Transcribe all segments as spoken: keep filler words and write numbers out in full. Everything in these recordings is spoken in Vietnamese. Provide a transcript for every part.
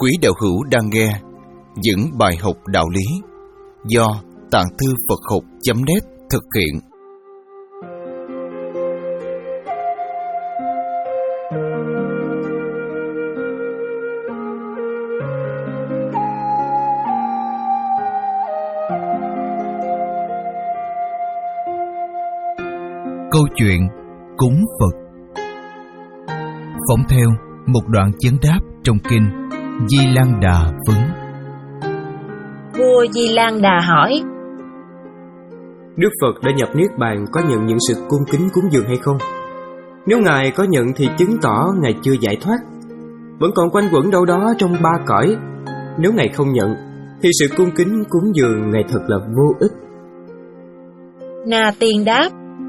Quý đạo hữu đang nghe những bài học đạo lý do Tạng Thư Phật Học chấm net thực hiện. Câu chuyện cúng Phật. Phỏng theo một đoạn chấn đáp trong kinh Di Lan Đà vấn. Vua Di Lan Đà hỏi: Đức Phật đã nhập Niết Bàn có nhận những sự cung kính cúng dường hay không? Nếu Ngài có nhận thì chứng tỏ Ngài chưa giải thoát, vẫn còn quanh quẩn đâu đó trong ba cõi. Nếu Ngài không nhận thì sự cung kính cúng dường Ngài thật là vô ích. Na Tiên đáp: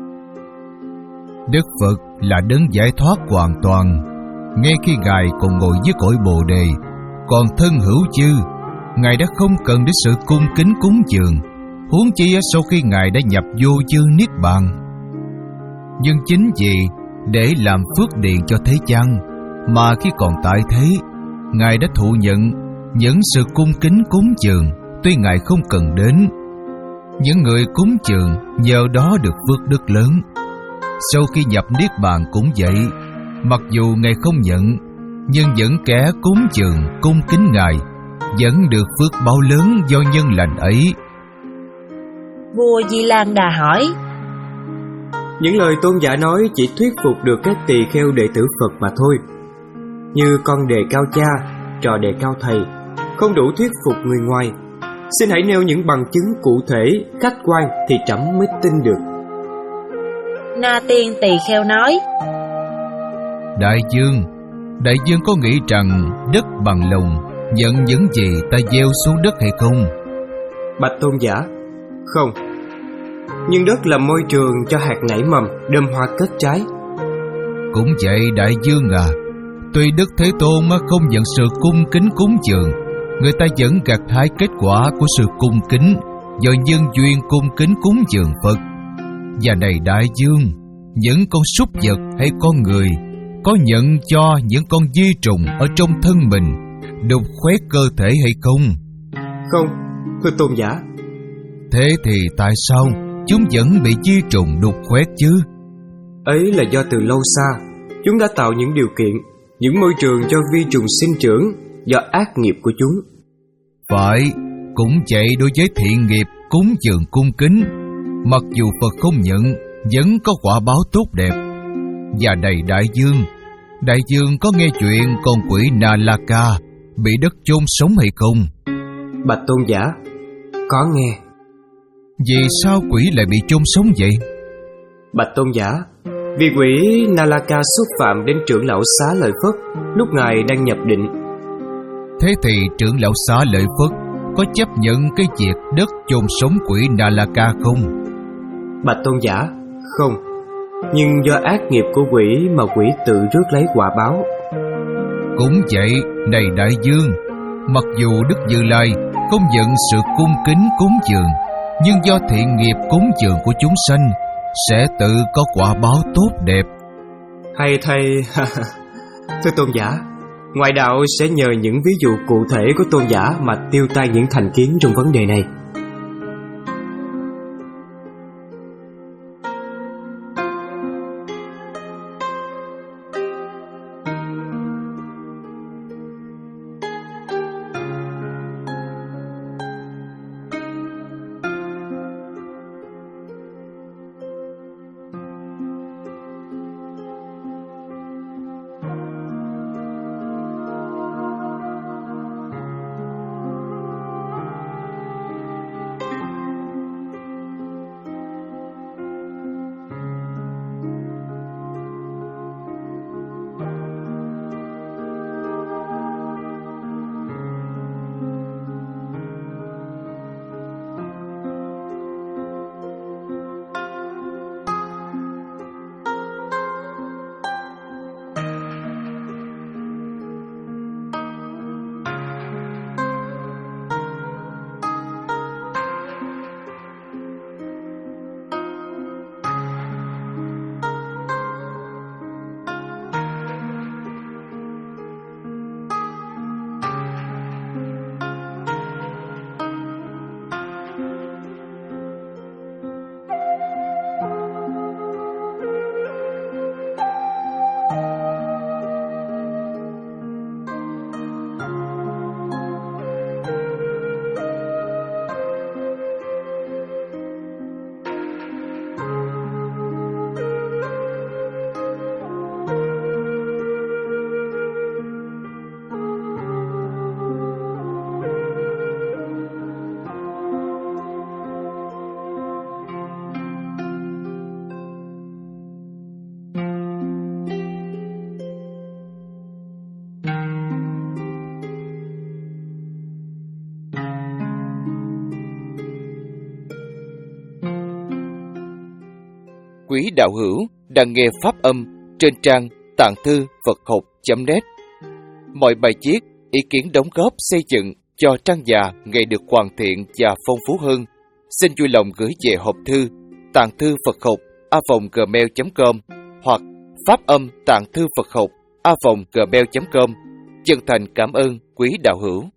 Đức Phật là đấng giải thoát hoàn toàn. Ngay khi Ngài còn ngồi dưới cội Bồ Đề, còn thân hữu chư, Ngài đã không cần đến sự cung kính cúng dường, huống chi sau khi Ngài đã nhập vô chư Niết Bàn. Nhưng chính vì để làm phước điền cho thế gian, mà khi còn tại thế, Ngài đã thụ nhận những sự cung kính cúng dường, tuy Ngài không cần đến. Những người cúng dường nhờ đó được phước đức lớn. Sau khi nhập Niết Bàn cũng vậy, mặc dù Ngài không nhận, nhưng vẫn kẻ cúng dường cung kính Ngài vẫn được phước báo lớn do nhân lành ấy. Vua Di Lan Đà hỏi: Những lời tôn giả nói chỉ thuyết phục được các tỳ kheo đệ tử Phật mà thôi. Như con đề cao cha, trò đề cao thầy, không đủ thuyết phục người ngoài. Xin hãy nêu những bằng chứng cụ thể, khách quan thì trẫm mới tin được. Na Tiên tỳ kheo nói: Đại dương, đại dương có nghĩ rằng đất bằng lòng nhận những gì ta gieo xuống đất hay không? Bạch tôn giả: Không. Nhưng đất là môi trường cho hạt nảy mầm, đơm hoa kết trái. Cũng vậy đại dương à, tuy Đức Thế Tôn mà không nhận sự cung kính cúng dường, người ta vẫn gặt hái kết quả của sự cung kính do nhân duyên cung kính cúng dường Phật. Và này đại dương, những con súc vật hay con người có nhận cho những con vi trùng ở trong thân mình đục khoét cơ thể hay không? Không, thưa tôn giả. Thế thì tại sao chúng vẫn bị vi trùng đục khoét chứ? Ấy là do từ lâu xa chúng đã tạo những điều kiện, những môi trường cho vi trùng sinh trưởng do ác nghiệp của chúng. Phải, cũng vậy đối với thiện nghiệp cúng dường cung kính, mặc dù Phật không nhận vẫn có quả báo tốt đẹp. Và này đại dương, đại dương có nghe chuyện con quỷ Nalaka bị đất chôn sống hay không? Bạch tôn giả: Có nghe. Vì sao quỷ lại bị chôn sống vậy? Bạch tôn giả: Vì quỷ Nalaka xúc phạm đến trưởng lão Xá Lợi Phất lúc ngài đang nhập định. Thế thì trưởng lão Xá Lợi Phất có chấp nhận cái việc đất chôn sống quỷ Nalaka không? Bạch tôn giả: Không. Nhưng do ác nghiệp của quỷ mà quỷ tự rước lấy quả báo. Cũng vậy, này đại dương, mặc dù Đức Như Lai không nhận sự cung kính cúng dường, nhưng do thiện nghiệp cúng dường của chúng sanh sẽ tự có quả báo tốt đẹp. Hay thầy. Thưa tôn giả, ngoại đạo sẽ nhờ những ví dụ cụ thể của tôn giả mà tiêu tai những thành kiến trong vấn đề này. quý đạo hữu đang nghe pháp âm trên trang tạng thư Phật học chấm net. Mọi bài viết, ý kiến đóng góp xây dựng cho trang già ngày được hoàn thiện và phong phú hơn, xin vui lòng gửi về hộp thư tạng thư Phật học a vòng gmail chấm com hoặc pháp âm tạng thư Phật học a vòng gmail chấm com. Chân thành cảm ơn quý đạo hữu.